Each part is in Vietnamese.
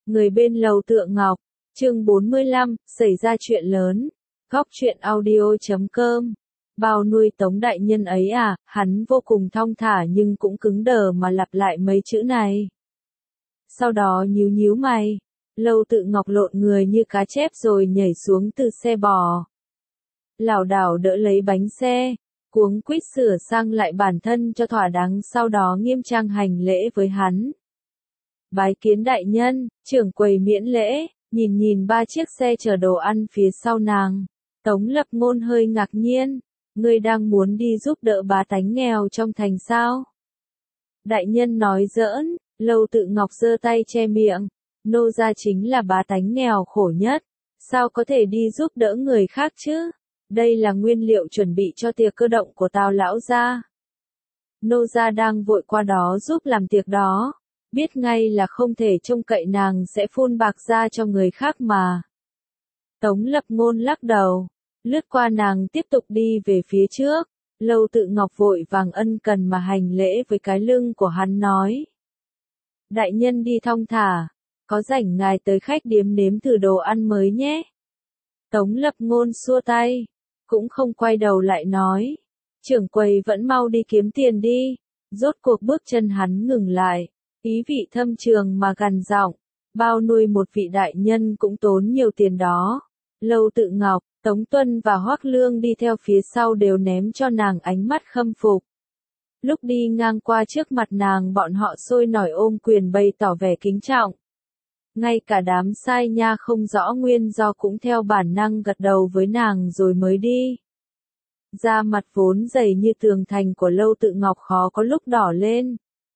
Người bên lầu Tượng Ngọc, chương 45, xảy ra chuyện lớn. Góc truyện audio.com. Bao nuôi Tống đại nhân ấy à, hắn vô cùng thong thả nhưng cũng cứng đờ mà lặp lại mấy chữ này. Sau đó nhíu nhíu mày, Lầu Tự Ngọc lộn người như cá chép rồi nhảy xuống từ xe bò. Lảo đảo đỡ lấy bánh xe, cuống quýt sửa sang lại bản thân cho thỏa đáng, sau đó nghiêm trang hành lễ với hắn. Bái kiến đại nhân, trưởng quầy miễn lễ, nhìn ba chiếc xe chở đồ ăn phía sau nàng. Tống Lập Ngôn hơi ngạc nhiên, ngươi đang muốn đi giúp đỡ bá tánh nghèo trong thành sao? Đại nhân nói giỡn, Lầu Tự Ngọc giơ tay che miệng, nô gia chính là bá tánh nghèo khổ nhất, sao có thể đi giúp đỡ người khác chứ? Đây là nguyên liệu chuẩn bị cho tiệc cơ động của Tào lão gia. Nô gia đang vội qua đó giúp làm tiệc đó, biết ngay là không thể trông cậy nàng sẽ phun bạc ra cho người khác mà. Tống Lập Ngôn lắc đầu, lướt qua nàng tiếp tục đi về phía trước. Lầu Tự Ngọc vội vàng ân cần mà hành lễ với cái lưng của hắn nói. Đại nhân đi thong thả, có rảnh ngài tới khách điếm nếm thử đồ ăn mới nhé. Tống Lập Ngôn xua tay, cũng không quay đầu lại nói. Trưởng quầy vẫn mau đi kiếm tiền đi. Rốt cuộc bước chân hắn ngừng lại, ý vị thâm trường mà gằn giọng, bao nuôi một vị đại nhân cũng tốn nhiều tiền đó. Lầu Tự Ngọc, Tống Tuân và Hoắc Lương đi theo phía sau đều ném cho nàng ánh mắt khâm phục. Lúc đi ngang qua trước mặt nàng, bọn họ sôi nổi ôm quyền bày tỏ vẻ kính trọng. Ngay cả đám sai nha không rõ nguyên do cũng theo bản năng gật đầu với nàng rồi mới đi. Da mặt vốn dày như tường thành của Lầu Tự Ngọc khó có lúc đỏ lên.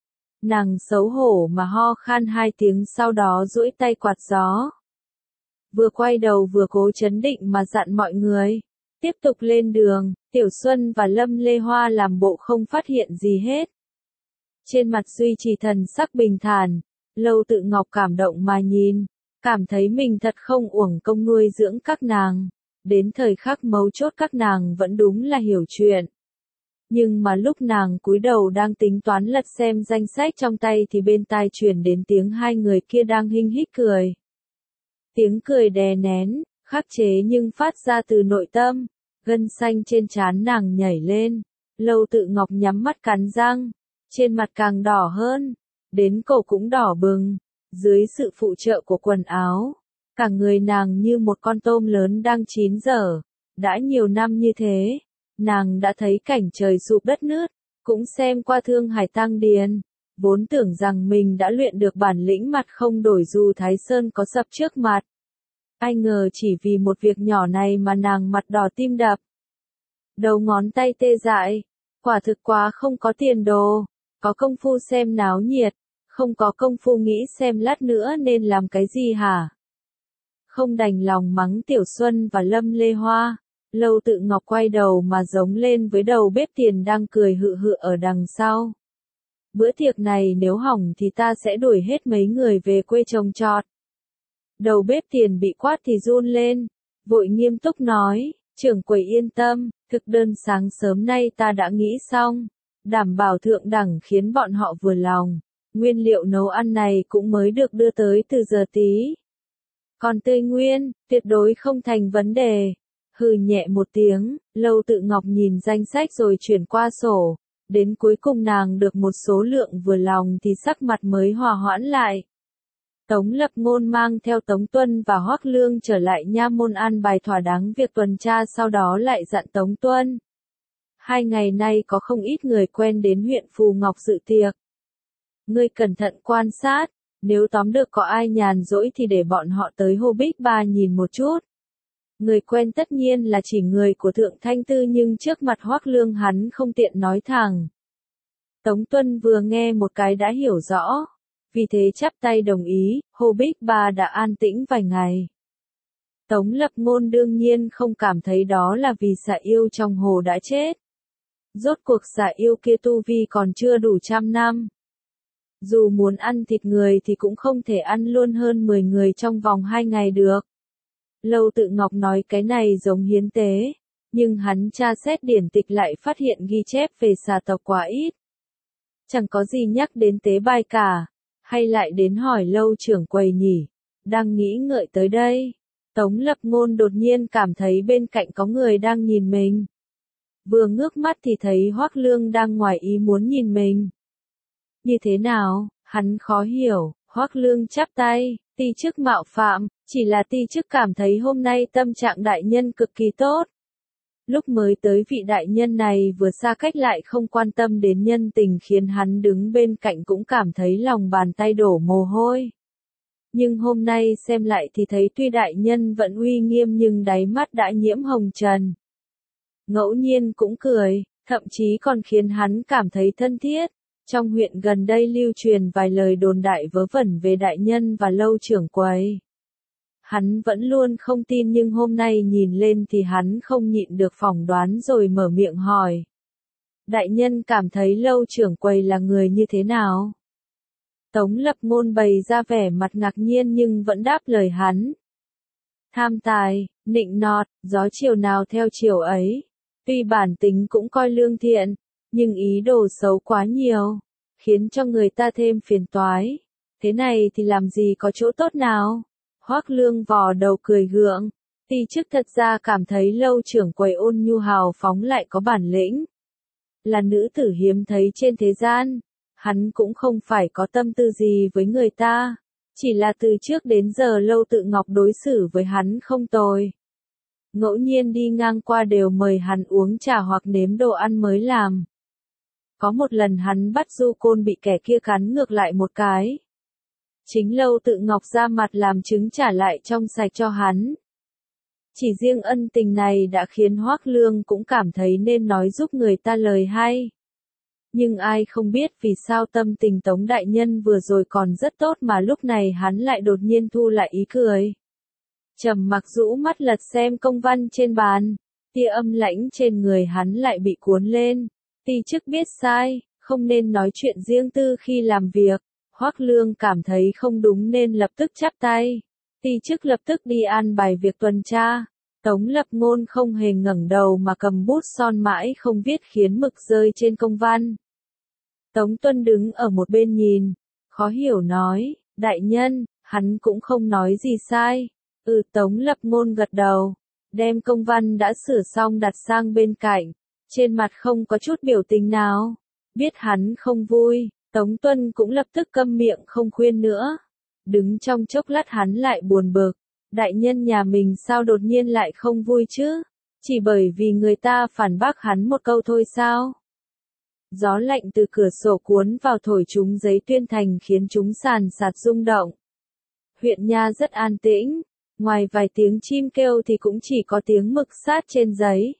Nàng xấu hổ mà ho khan 2 tiếng, sau đó duỗi tay quạt gió. Vừa quay đầu vừa cố chấn định mà dặn mọi người, tiếp tục lên đường. Tiểu Xuân và Lâm Lê Hoa làm bộ không phát hiện gì hết. Trên mặt duy trì thần sắc bình thản, Lầu Tự Ngọc cảm động mà nhìn, cảm thấy mình thật không uổng công nuôi dưỡng các nàng. Đến thời khắc mấu chốt các nàng vẫn đúng là hiểu chuyện. Nhưng mà lúc nàng cúi đầu đang tính toán lật xem danh sách trong tay thì bên tai truyền đến tiếng hai người kia đang hinh hích cười. Tiếng cười đè nén, khắc chế nhưng phát ra từ nội tâm, gân xanh trên trán nàng nhảy lên. Lầu Tự Ngọc nhắm mắt cắn răng, trên mặt càng đỏ hơn, đến cổ cũng đỏ bừng, dưới sự phụ trợ của quần áo. Cả người nàng như một con tôm lớn đang chín dở. Đã nhiều năm như thế, nàng đã thấy cảnh trời sụp đất nứt, cũng xem qua Thương Hải Tăng Điền, vốn tưởng rằng mình đã luyện được bản lĩnh mặt không đổi dù Thái Sơn có sập trước mặt. Ai ngờ chỉ vì một việc nhỏ này mà nàng mặt đỏ tim đập. Đầu ngón tay tê dại, quả thực quá không có tiền đồ, có công phu xem náo nhiệt, không có công phu nghĩ xem lát nữa nên làm cái gì hả? Không đành lòng mắng Tiểu Xuân và Lâm Lê Hoa, Lầu Tự Ngọc quay đầu mà giống lên với đầu bếp Tiền đang cười hự hự ở đằng sau. Bữa tiệc này nếu hỏng thì ta sẽ đuổi hết mấy người về quê trồng trọt. Đầu bếp Tiền bị quát thì run lên, vội nghiêm túc nói, trưởng quầy yên tâm, thực đơn sáng sớm nay ta đã nghĩ xong, đảm bảo thượng đẳng khiến bọn họ vừa lòng, nguyên liệu nấu ăn này cũng mới được đưa tới từ giờ tí. Còn tươi nguyên, tuyệt đối không thành vấn đề. Hừ nhẹ một tiếng, Lầu Tự Ngọc nhìn danh sách rồi chuyển qua sổ, đến cuối cùng nàng được một số lượng vừa lòng thì sắc mặt mới hòa hoãn lại. Tống Lập Ngôn mang theo Tống Tuân và Hoắc Lương trở lại nha môn an bài thỏa đáng việc tuần tra, sau đó lại dặn Tống Tuân. 2 ngày nay có không ít người quen đến huyện Phù Ngọc dự tiệc. Ngươi cẩn thận quan sát, nếu tóm được có ai nhàn rỗi thì để bọn họ tới Hồ Bích Ba nhìn một chút. Người quen tất nhiên là chỉ người của Thượng Thanh Tư, nhưng trước mặt Hoắc Lương hắn không tiện nói thẳng. Tống Tuân vừa nghe một cái đã hiểu rõ, vì thế chắp tay đồng ý. Hồ Bích Ba đã an tĩnh vài ngày. Tống Lập Ngôn đương nhiên không cảm thấy đó là vì xà yêu trong hồ đã chết. Rốt cuộc xà yêu kia tu vi còn chưa đủ 100 năm. Dù muốn ăn thịt người thì cũng không thể ăn luôn hơn 10 người trong vòng 2 ngày được. Lầu Tự Ngọc nói cái này giống hiến tế, nhưng hắn tra xét điển tịch lại phát hiện ghi chép về xà tộc quá ít. Chẳng có gì nhắc đến tế bài cả, hay lại đến hỏi Lâu trưởng quầy nhỉ? Đang nghĩ ngợi tới đây, Tống Lập Ngôn đột nhiên cảm thấy bên cạnh có người đang nhìn mình. Vừa ngước mắt thì thấy Hoắc Lương đang ngoài ý muốn nhìn mình. Như thế nào, hắn khó hiểu, Hoắc Lương chắp tay, ti chức mạo phạm, chỉ là ti chức cảm thấy hôm nay tâm trạng đại nhân cực kỳ tốt. Lúc mới tới vị đại nhân này vừa xa cách lại không quan tâm đến nhân tình khiến hắn đứng bên cạnh cũng cảm thấy lòng bàn tay đổ mồ hôi. Nhưng hôm nay xem lại thì thấy tuy đại nhân vẫn uy nghiêm nhưng đáy mắt đã nhiễm hồng trần. Ngẫu nhiên cũng cười, thậm chí còn khiến hắn cảm thấy thân thiết. Trong huyện gần đây lưu truyền vài lời đồn đại vớ vẩn về đại nhân và Lâu trưởng quầy. Hắn vẫn luôn không tin nhưng hôm nay nhìn lên thì hắn không nhịn được phỏng đoán rồi mở miệng hỏi. Đại nhân cảm thấy Lâu trưởng quầy là người như thế nào? Tống Lập Ngôn bày ra vẻ mặt ngạc nhiên nhưng vẫn đáp lời hắn. Tham tài, nịnh nọt, gió chiều nào theo chiều ấy. Tuy bản tính cũng coi lương thiện, nhưng ý đồ xấu quá nhiều, khiến cho người ta thêm phiền toái. Thế này thì làm gì có chỗ tốt nào? Hoắc Lương vò đầu cười gượng. Ti chức thật ra cảm thấy Lâu trưởng quầy ôn nhu hào phóng lại có bản lĩnh. Là nữ tử hiếm thấy trên thế gian. Hắn cũng không phải có tâm tư gì với người ta. Chỉ là từ trước đến giờ Lâu Tự Ngọc đối xử với hắn không tồi. Ngẫu nhiên đi ngang qua đều mời hắn uống trà hoặc nếm đồ ăn mới làm. Có một lần hắn bắt Du Côn bị kẻ kia cắn ngược lại một cái. Chính Lâu Tự Ngọc ra mặt làm chứng trả lại trong sạch cho hắn. Chỉ riêng ân tình này đã khiến Hoắc Lương cũng cảm thấy nên nói giúp người ta lời hay. Nhưng ai không biết vì sao tâm tình Tống đại nhân vừa rồi còn rất tốt mà lúc này hắn lại đột nhiên thu lại ý cười. Trầm mặc rũ mắt lật xem công văn trên bàn, tia âm lãnh trên người hắn lại bị cuốn lên. Ti chức biết sai, không nên nói chuyện riêng tư khi làm việc. Hoắc Lương cảm thấy không đúng nên lập tức chắp tay. Ti chức lập tức đi an bài việc tuần tra. Tống Lập Ngôn không hề ngẩng đầu mà cầm bút son mãi không viết khiến mực rơi trên công văn. Tống Tuân đứng ở một bên nhìn, khó hiểu nói, đại nhân, hắn cũng không nói gì sai. Tống Lập Ngôn gật đầu, đem công văn đã sửa xong đặt sang bên cạnh, trên mặt không có chút biểu tình nào. Biết hắn không vui, Tống Tuân cũng lập tức câm miệng không khuyên nữa. Đứng trong chốc lát hắn lại buồn bực, đại nhân nhà mình sao đột nhiên lại không vui chứ? Chỉ bởi vì người ta phản bác hắn một câu thôi sao? Gió lạnh từ cửa sổ cuốn vào thổi chúng giấy tuyên thành khiến chúng sàn sạt rung động. Huyện nha rất an tĩnh, ngoài vài tiếng chim kêu thì cũng chỉ có tiếng mực sát trên giấy.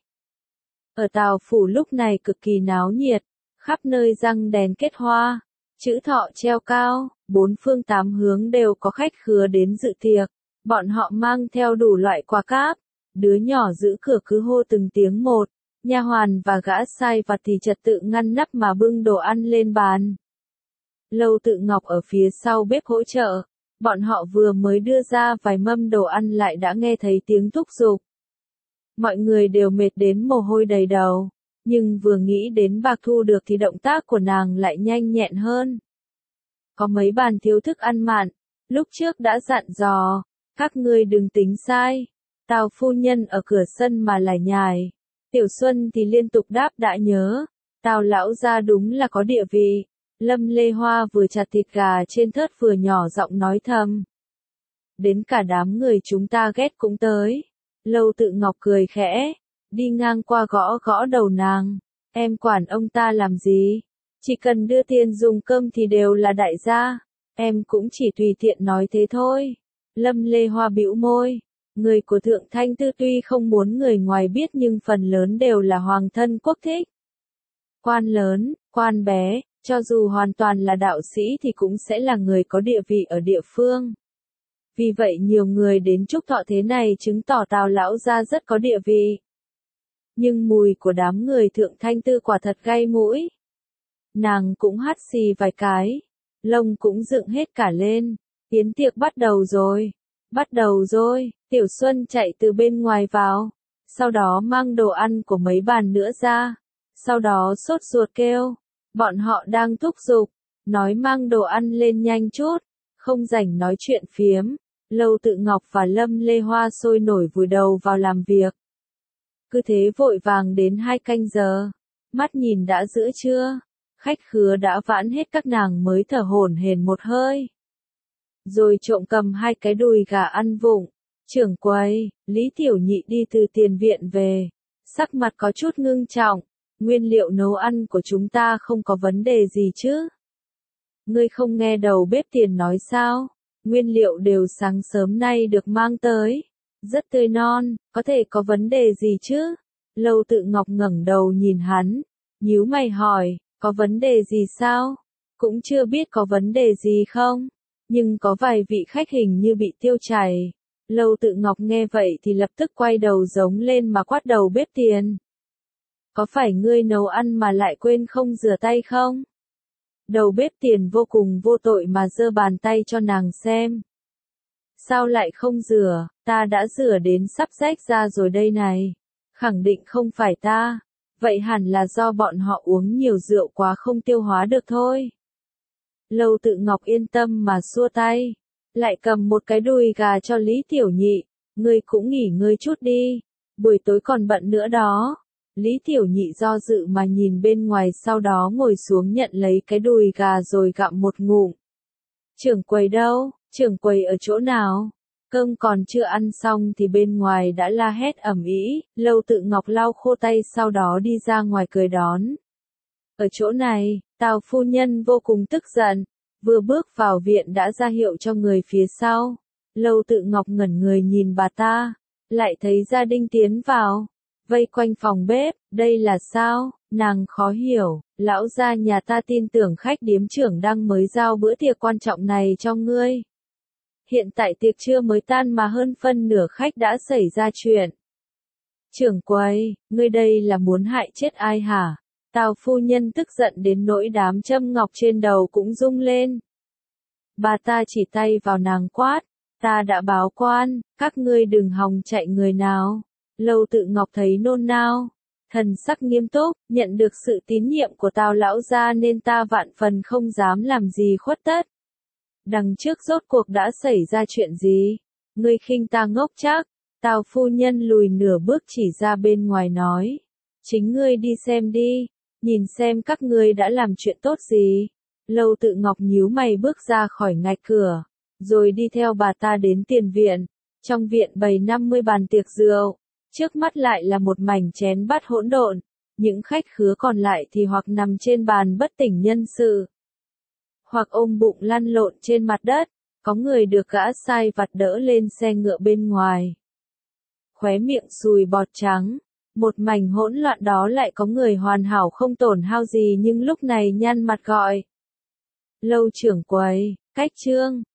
Ở Tào Phủ lúc này cực kỳ náo nhiệt, khắp nơi răng đèn kết hoa, chữ thọ treo cao, bốn phương tám hướng đều có khách khứa đến dự tiệc. Bọn họ mang theo đủ loại quà cáp, đứa nhỏ giữ cửa cứ hô từng tiếng một. Nha hoàn và gã sai vặt thì trật tự ngăn nắp mà bưng đồ ăn lên bàn. Lâu Tự Ngọc ở phía sau bếp hỗ trợ, bọn họ vừa mới đưa ra vài mâm đồ ăn lại đã nghe thấy tiếng thúc giục. Mọi người đều mệt đến mồ hôi đầy đầu, nhưng vừa nghĩ đến bạc thu được thì động tác của nàng lại nhanh nhẹn hơn. Có mấy bàn thiếu thức ăn mặn, lúc trước đã dặn dò, các ngươi đừng tính sai. Tào phu nhân ở cửa sân mà lải nhải. Tiểu Xuân thì liên tục đáp đã nhớ, Tào lão gia đúng là có địa vị. Lâm Lê Hoa vừa chặt thịt gà trên thớt vừa nhỏ giọng nói thầm. Đến cả đám người chúng ta ghét cũng tới. Lâu Tự Ngọc cười khẽ, đi ngang qua gõ gõ đầu nàng. Em quản ông ta làm gì? Chỉ cần đưa tiền dùng cơm thì đều là đại gia. Em cũng chỉ tùy tiện nói thế thôi. Lâm Lê Hoa bĩu môi. Người của Thượng Thanh Tư tuy không muốn người ngoài biết nhưng phần lớn đều là hoàng thân quốc thích. Quan lớn, quan bé, cho dù hoàn toàn là đạo sĩ thì cũng sẽ là người có địa vị ở địa phương. Vì vậy nhiều người đến chúc thọ thế này chứng tỏ Tào lão gia rất có địa vị. Nhưng mùi của đám người Thượng Thanh Tư quả thật gay mũi. Nàng cũng hắt xì vài cái, lông cũng dựng hết cả lên. Yến tiệc bắt đầu rồi. Bắt đầu rồi, Tiểu Xuân chạy từ bên ngoài vào, sau đó mang đồ ăn của mấy bàn nữa ra, sau đó sốt ruột kêu, bọn họ đang thúc giục, nói mang đồ ăn lên nhanh chút, không rảnh nói chuyện phiếm. Lâu Tự Ngọc và Lâm Lê Hoa sôi nổi vùi đầu vào làm việc. Cứ thế vội vàng đến 2 canh giờ. Mắt nhìn đã giữa trưa. Khách khứa đã vãn hết các nàng mới thở hổn hển một hơi. Rồi trộm cầm 2 cái đùi gà ăn vụng. Trưởng quầy, Lý Tiểu Nhị đi từ tiền viện về. Sắc mặt có chút ngưng trọng. Nguyên liệu nấu ăn của chúng ta không có vấn đề gì chứ? Ngươi không nghe đầu bếp Tiền nói sao? Nguyên liệu đều sáng sớm nay được mang tới. Rất tươi non, có thể có vấn đề gì chứ? Lâu Tự Ngọc ngẩng đầu nhìn hắn. Nhíu mày hỏi, có vấn đề gì sao? Cũng chưa biết có vấn đề gì không? Nhưng có vài vị khách hình như bị tiêu chảy. Lâu Tự Ngọc nghe vậy thì lập tức quay đầu giống lên mà quát đầu bếp Tiền. Có phải ngươi nấu ăn mà lại quên không rửa tay không? Đầu bếp Tiền vô cùng vô tội mà giơ bàn tay cho nàng xem. Sao lại không rửa, ta đã rửa đến sắp rách ra rồi đây này. Khẳng định không phải ta. Vậy hẳn là do bọn họ uống nhiều rượu quá không tiêu hóa được thôi. Lâu Tự Ngọc yên tâm mà xua tay. Lại cầm một cái đùi gà cho Lý Tiểu Nhị. Ngươi cũng nghỉ ngơi chút đi. Buổi tối còn bận nữa đó. Lý Tiểu Nhị do dự mà nhìn bên ngoài, sau đó ngồi xuống nhận lấy cái đùi gà rồi gặm một ngụm. Trưởng quầy đâu? Trưởng quầy ở chỗ nào? Cơm còn chưa ăn xong thì bên ngoài đã la hét ầm ĩ. Lâu Tự Ngọc lau khô tay sau đó đi ra ngoài cười đón. Ở chỗ này, Tào phu nhân vô cùng tức giận. Vừa bước vào viện đã ra hiệu cho người phía sau. Lâu Tự Ngọc ngẩn người nhìn bà ta. Lại thấy gia đình tiến vào. Vây quanh phòng bếp, đây là sao? Nàng khó hiểu, lão gia nhà ta tin tưởng khách điếm trưởng đang mới giao bữa tiệc quan trọng này cho ngươi. Hiện tại tiệc trưa mới tan mà hơn phân nửa khách đã xảy ra chuyện. Trưởng quầy, ngươi đây là muốn hại chết ai hả? Tào phu nhân tức giận đến nỗi đám châm ngọc trên đầu cũng rung lên. Bà ta chỉ tay vào nàng quát, ta đã báo quan, các ngươi đừng hòng chạy người nào. Lâu Tự Ngọc thấy nôn nao, thần sắc nghiêm túc, nhận được sự tín nhiệm của Tào lão gia nên ta vạn phần không dám làm gì khuất tất. Đằng trước rốt cuộc đã xảy ra chuyện gì? Ngươi khinh ta ngốc chắc. Tào phu nhân lùi nửa bước chỉ ra bên ngoài nói. Chính ngươi đi xem đi, nhìn xem các ngươi đã làm chuyện tốt gì. Lâu Tự Ngọc nhíu mày bước ra khỏi ngạch cửa, rồi đi theo bà ta đến tiền viện. Trong viện bày 50 bàn tiệc rượu. Trước mắt lại là một mảnh chén bát hỗn độn, những khách khứa còn lại thì hoặc nằm trên bàn bất tỉnh nhân sự, hoặc ôm bụng lăn lộn trên mặt đất, có người được gã sai vặt đỡ lên xe ngựa bên ngoài. Khóe miệng sùi bọt trắng, một mảnh hỗn loạn đó lại có người hoàn hảo không tổn hao gì nhưng lúc này nhăn mặt gọi. Lâu trưởng quầy, cách trương,